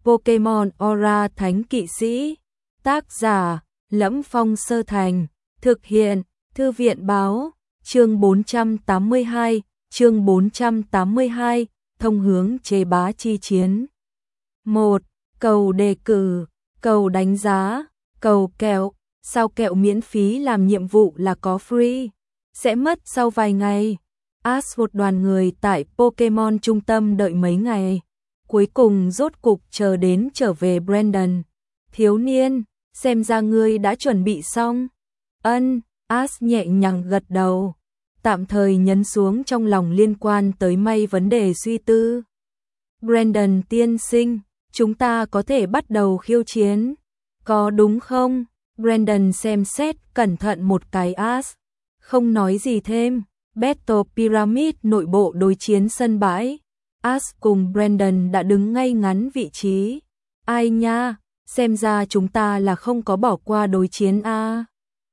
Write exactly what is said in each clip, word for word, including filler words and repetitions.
Pokemon Aura Thánh Kỵ Sĩ. Tác giả: Lẫm Phong Sơ Thành. Thực hiện: Thư viện báo. Chương bốn trăm tám mươi hai, chương bốn trăm tám mươi hai, thông hướng chế bá chi chiến. một. Cầu đề cử, cầu đánh giá, cầu kẹo. Sao kẹo miễn phí làm nhiệm vụ là có free, sẽ mất sau vài ngày. Ash một đoàn người tại Pokemon trung tâm đợi mấy ngày. Cuối cùng rốt cục chờ đến trở về Brandon. Thiếu niên, xem ra ngươi đã chuẩn bị xong. Ân, Ash nhẹ nhàng gật đầu. Tạm thời nhấn xuống trong lòng liên quan tới may vấn đề suy tư. Brandon tiên sinh, chúng ta có thể bắt đầu khiêu chiến. Có đúng không? Brandon xem xét cẩn thận một cái Ash. Không nói gì thêm. Battle Pyramid nội bộ đối chiến sân bãi. Ash cùng Brandon đã đứng ngay ngắn vị trí. Ai nha, xem ra chúng ta là không có bỏ qua đối chiến a.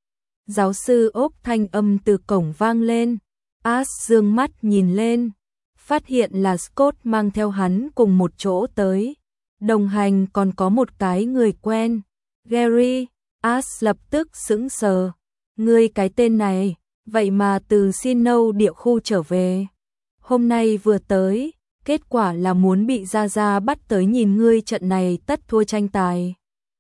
Giáo sư Ốc thanh âm từ cổng vang lên. Ash dương mắt nhìn lên, phát hiện là Scott mang theo hắn cùng một chỗ tới. Đồng hành còn có một cái người quen. Gary. Ash lập tức sững sờ. Ngươi cái tên này, vậy mà từ Sinnoh địa khu trở về. Hôm nay vừa tới, kết quả là muốn bị Gia Gia bắt tới nhìn ngươi trận này tất thua tranh tài.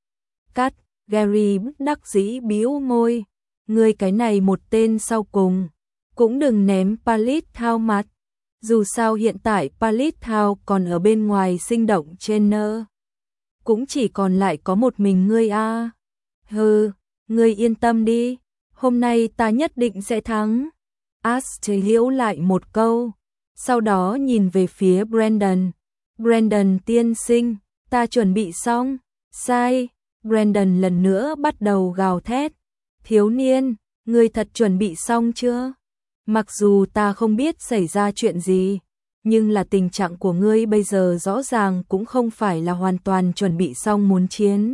Cắt, Gary bất đắc dĩ bĩu môi. Ngươi cái này một tên sau cùng, cũng đừng ném Paleoth mặt. Dù sao hiện tại Paleoth còn ở bên ngoài sinh động trên nơ. Cũng chỉ còn lại có một mình ngươi a. À. Hừ, ngươi yên tâm đi, hôm nay ta nhất định sẽ thắng. Ash chế giễu lại một câu, sau đó nhìn về phía Brandon. Brandon tiên sinh, ta chuẩn bị xong. Sai. Brandon lần nữa bắt đầu gào thét. Thiếu niên, ngươi thật chuẩn bị xong chưa? Mặc dù ta không biết xảy ra chuyện gì, nhưng là tình trạng của ngươi bây giờ rõ ràng cũng không phải là hoàn toàn chuẩn bị xong muốn chiến.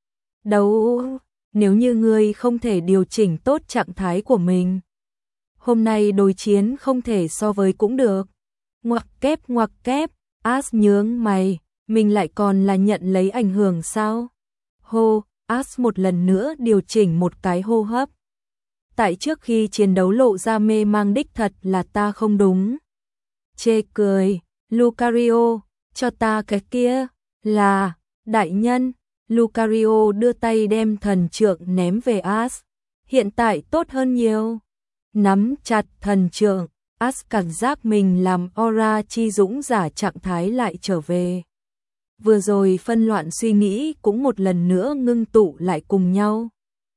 Đấu, nếu như ngươi không thể điều chỉnh tốt trạng thái của mình, hôm nay đối chiến không thể so với cũng được. Ngoặc kép ngoặc kép, Ash nhướng mày, mình lại còn là nhận lấy ảnh hưởng sao? Hô, Ash một lần nữa điều chỉnh một cái hô hấp. Tại trước khi chiến đấu lộ ra mê mang đích thật là ta không đúng. Chê cười, Lucario, cho ta cái kia, là, đại nhân. Lucario đưa tay đem thần trượng ném về Ash. Hiện tại tốt hơn nhiều. Nắm chặt thần trượng, Ash cảm giác mình làm aura chi dũng giả trạng thái lại trở về. Vừa rồi phân loạn suy nghĩ cũng một lần nữa ngưng tụ lại cùng nhau.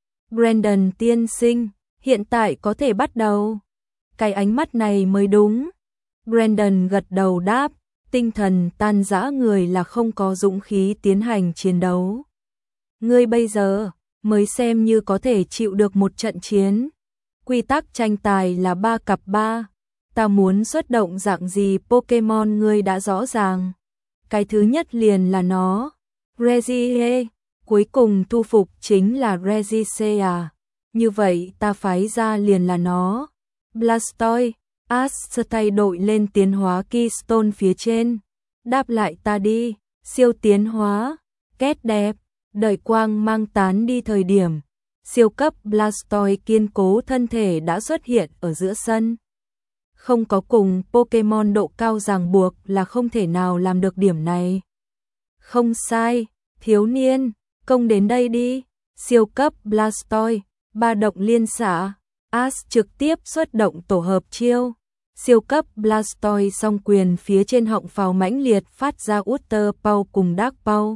Brandon tiên sinh, hiện tại có thể bắt đầu. Cái ánh mắt này mới đúng. Brandon gật đầu đáp, tinh thần tan rã người là không có dũng khí tiến hành chiến đấu. Ngươi bây giờ mới xem như có thể chịu được một trận chiến. Quy tắc tranh tài là ba cặp ba. Ta muốn xuất động dạng gì Pokemon ngươi đã rõ ràng. Cái thứ nhất liền là nó. Reggie, cuối cùng thu phục chính là Reggie à. Như vậy ta phái ra liền là nó. Blastoise. Ash tay đội lên tiến hóa Keystone phía trên. Đáp lại ta đi, siêu tiến hóa. Kết đẹp, đợi quang mang tán đi thời điểm. Siêu cấp Blastoise kiên cố thân thể đã xuất hiện ở giữa sân. Không có cùng Pokemon độ cao ràng buộc là không thể nào làm được điểm này. Không sai, thiếu niên, công đến đây đi. Siêu cấp Blastoise, ba động liên xạ. Ash trực tiếp xuất động tổ hợp chiêu. Siêu cấp Blastoise song quyền phía trên họng pháo mãnh liệt phát ra Water Power cùng Dark Power.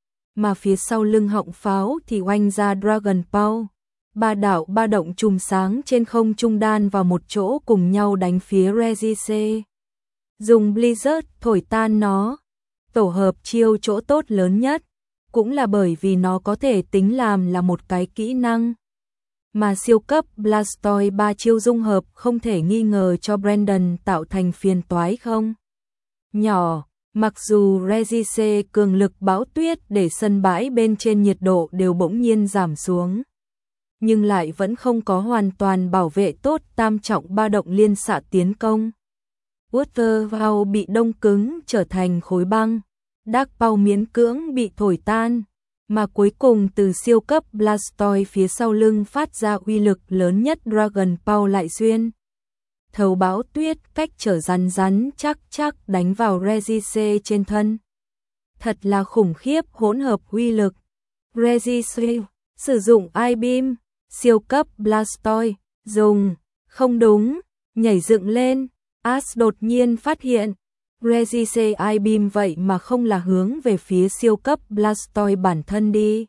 Mà phía sau lưng họng pháo thì oanh ra Dragon Power. Ba đạo ba động chùm sáng trên không trung đan vào một chỗ cùng nhau đánh phía Reggie. Dùng Blizzard thổi tan nó. Tổ hợp chiêu chỗ tốt lớn nhất, cũng là bởi vì nó có thể tính làm là một cái kỹ năng. Mà siêu cấp Blastoise ba chiêu dung hợp không thể nghi ngờ cho Brandon tạo thành phiền toái không? Nhỏ, mặc dù Reggie cường lực bão tuyết để sân bãi bên trên nhiệt độ đều bỗng nhiên giảm xuống, nhưng lại vẫn không có hoàn toàn bảo vệ tốt tam trọng ba động liên xạ tiến công. Water Power bị đông cứng trở thành khối băng. Dark Pulse miễn cưỡng bị thổi tan, mà cuối cùng từ siêu cấp Blastoise phía sau lưng phát ra uy lực lớn nhất Dragon Pulse lại xuyên thấu bão tuyết cách trở rắn rắn chắc chắc đánh vào Regise trên thân. Thật là khủng khiếp hỗn hợp uy lực. Regise sử dụng Ice Beam, siêu cấp Blastoise dùng, không đúng, nhảy dựng lên, Ash đột nhiên phát hiện, Regise Ice Beam vậy mà không là hướng về phía siêu cấp Blastoise bản thân đi,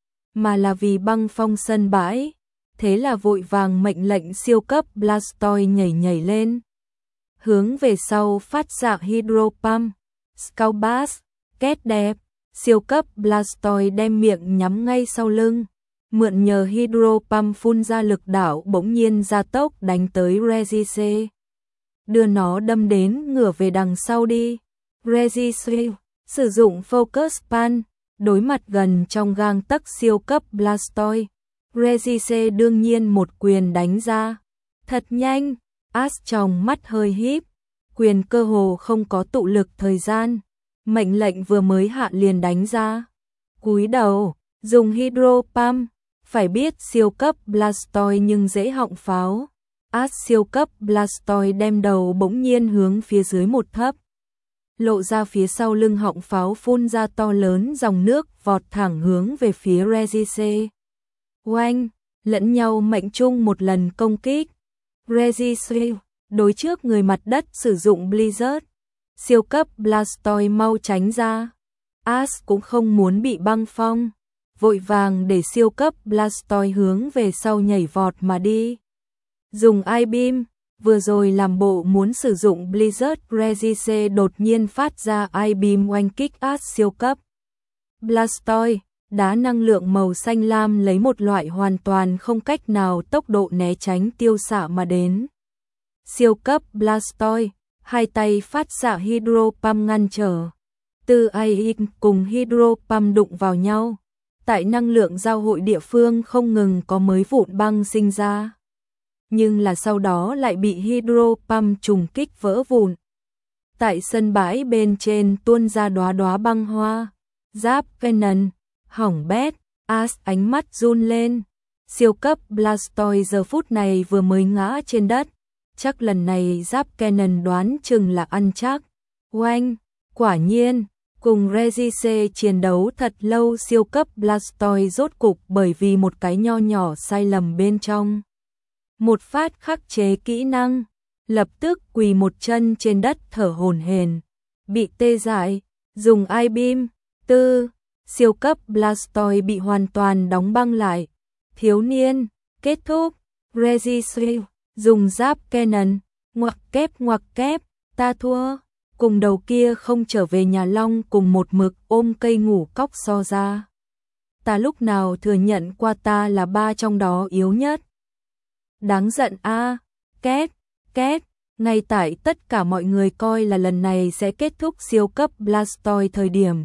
mà là vì băng phong sân bãi. Thế là vội vàng mệnh lệnh siêu cấp Blastoise nhảy nhảy lên, hướng về sau phát xạ Hydro Pump, Scald Burst, kết đẹp, siêu cấp Blastoise đem miệng nhắm ngay sau lưng, mượn nhờ Hydro Pump phun ra lực đảo bỗng nhiên gia tốc đánh tới Regise, đưa nó đâm đến ngửa về đằng sau đi. Regise sử dụng Focus Punch, đối mặt gần trong gang tấc siêu cấp Blastoise. Regise đương nhiên một quyền đánh ra, thật nhanh, Ash trong mắt hơi híp, quyền cơ hồ không có tụ lực thời gian, mệnh lệnh vừa mới hạ liền đánh ra. Cúi đầu, dùng Hydro Pump, phải biết siêu cấp Blastoise nhưng dễ họng pháo. Ash siêu cấp Blastoise đem đầu bỗng nhiên hướng phía dưới một thấp, lộ ra phía sau lưng họng pháo phun ra to lớn dòng nước vọt thẳng hướng về phía Regise. Oanh, lẫn nhau mệnh chung một lần công kích. Regise đối trước người mặt đất sử dụng Blizzard, siêu cấp Blastoise mau tránh ra. Ash cũng không muốn bị băng phong, vội vàng để siêu cấp Blastoise hướng về sau nhảy vọt mà đi. Dùng Ice Beam, vừa rồi làm bộ muốn sử dụng Blizzard, Regise đột nhiên phát ra Ice Beam oanh kích Ash siêu cấp Blastoise. Đá năng lượng màu xanh lam lấy một loại hoàn toàn không cách nào tốc độ né tránh tiêu xạ mà đến. Siêu cấp Blastoise, hai tay phát xạ Hydro Pump ngăn trở. Từ Ice cùng Hydro Pump đụng vào nhau. Tại năng lượng giao hội địa phương không ngừng có mới vụn băng sinh ra. Nhưng là sau đó lại bị Hydro Pump trùng kích vỡ vụn. Tại sân bãi bên trên tuôn ra đóa đóa băng hoa. Giáp Cannon hỏng bét, Ash ánh mắt run lên. Siêu cấp Blastoise giờ phút này vừa mới ngã trên đất, chắc lần này Giáp Cannon đoán chừng là ăn chắc. Oanh, quả nhiên, cùng Regise chiến đấu thật lâu siêu cấp Blastoise rốt cục bởi vì một cái nho nhỏ sai lầm bên trong. Một phát khắc chế kỹ năng, lập tức quỳ một chân trên đất thở hổn hển, bị tê dại, dùng Ice Beam, tư. Siêu cấp Blastoise bị hoàn toàn đóng băng lại. Thiếu niên, kết thúc. Regise dùng Giáp Cannon, ngoặc kép ngoặc kép, ta thua. Cùng đầu kia không trở về nhà Long cùng một mực ôm cây ngủ cóc so ra. Ta lúc nào thừa nhận qua ta là ba trong đó yếu nhất. Đáng giận a, à. Két, két. Ngay tại tất cả mọi người coi là lần này sẽ kết thúc siêu cấp Blastoise thời điểm.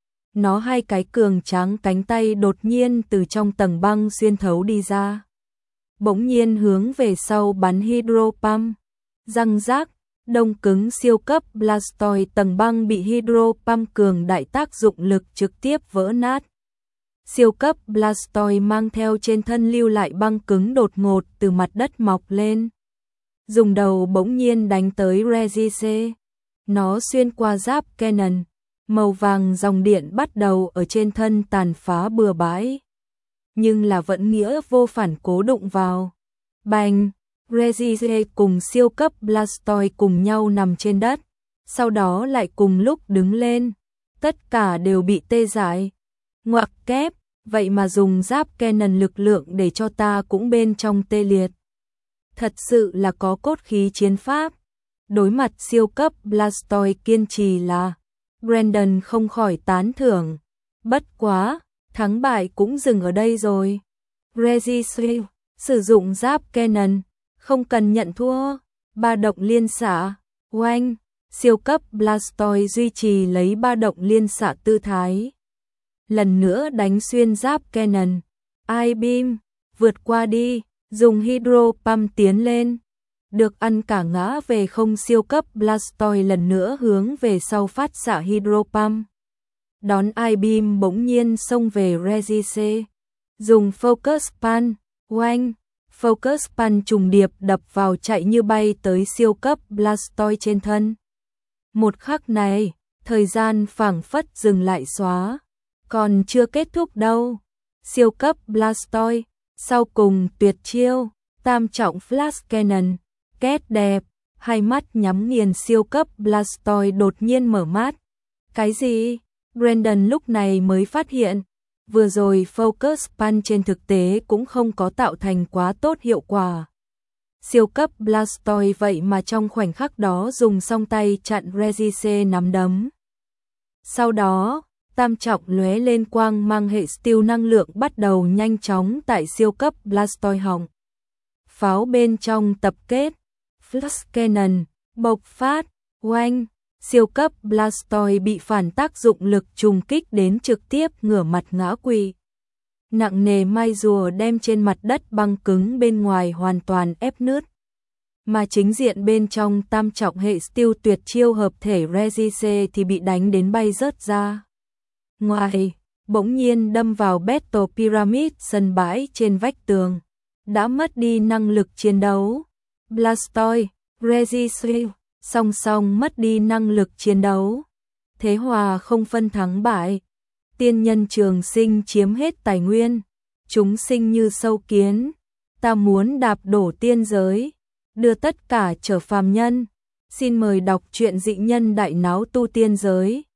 Nó hai cái cường tráng cánh tay đột nhiên từ trong tầng băng xuyên thấu đi ra. Bỗng nhiên hướng về sau bắn Hydro Pump. Răng rác, đông cứng siêu cấp Blastoise tầng băng bị Hydro Pump cường đại tác dụng lực trực tiếp vỡ nát. Siêu cấp Blastoise mang theo trên thân lưu lại băng cứng đột ngột từ mặt đất mọc lên. Dùng đầu bỗng nhiên đánh tới Regise. Nó xuyên qua Giáp Cannon. Màu vàng dòng điện bắt đầu ở trên thân tàn phá bừa bãi. Nhưng là vẫn nghĩa vô phản cố đụng vào. Bành, Regise cùng siêu cấp Blastoise cùng nhau nằm trên đất. Sau đó lại cùng lúc đứng lên. Tất cả đều bị tê dại. Ngoặc kép, vậy mà dùng Giáp Cannon lực lượng để cho ta cũng bên trong tê liệt. Thật sự là có cốt khí chiến pháp. Đối mặt siêu cấp Blastoise kiên trì là Brandon không khỏi tán thưởng. Bất quá, thắng bại cũng dừng ở đây rồi. Regise sử dụng Giáp Cannon, không cần nhận thua. Ba động liên xạ, oanh, siêu cấp Blastoise duy trì lấy ba động liên xạ tư thái. Lần nữa đánh xuyên Giáp Cannon. Ice Beam, vượt qua đi, dùng Hydro Pump tiến lên. Được ăn cả ngã về không siêu cấp Blastoise lần nữa hướng về sau phát xạ Hydro Pump. đón I-beam bỗng nhiên xông về Regis, dùng Focus Pan, oanh, Focus Pan trùng điệp đập vào chạy như bay tới siêu cấp Blastoise trên thân. Một khắc này, thời gian phảng phất dừng lại xóa, còn chưa kết thúc đâu. Siêu cấp Blastoise, sau cùng tuyệt chiêu, tam trọng Flash Cannon, két đẹp, hai mắt nhắm nghiền siêu cấp Blastoise đột nhiên mở mắt. Cái gì? Brandon lúc này mới phát hiện, vừa rồi Focus Pan trên thực tế cũng không có tạo thành quá tốt hiệu quả. Siêu cấp Blastoise vậy mà trong khoảnh khắc đó dùng song tay chặn Regis nắm đấm. Sau đó, tam trọng lóe lên quang mang hệ steel năng lượng bắt đầu nhanh chóng tại siêu cấp Blastoise họng. Pháo bên trong tập kết, Flash Cannon, bộc phát, oanh, siêu cấp Blastoise bị phản tác dụng lực trùng kích đến trực tiếp ngửa mặt ngã quỵ. Nặng nề mai rùa đem trên mặt đất băng cứng bên ngoài hoàn toàn ép nứt. Mà chính diện bên trong tam trọng hệ steel tuyệt chiêu hợp thể Regis thì bị đánh đến bay rớt ra. Ngoài, bỗng nhiên đâm vào Battle Pyramid sân bãi trên vách tường, đã mất đi năng lực chiến đấu. Blastoise, Regis song song mất đi năng lực chiến đấu. Thế hòa không phân thắng bại. Tiên nhân trường sinh chiếm hết tài nguyên. Chúng sinh như sâu kiến. Ta muốn đạp đổ tiên giới, đưa tất cả trở phàm nhân. Xin mời đọc truyện Dị Nhân Đại Náo Tu Tiên Giới.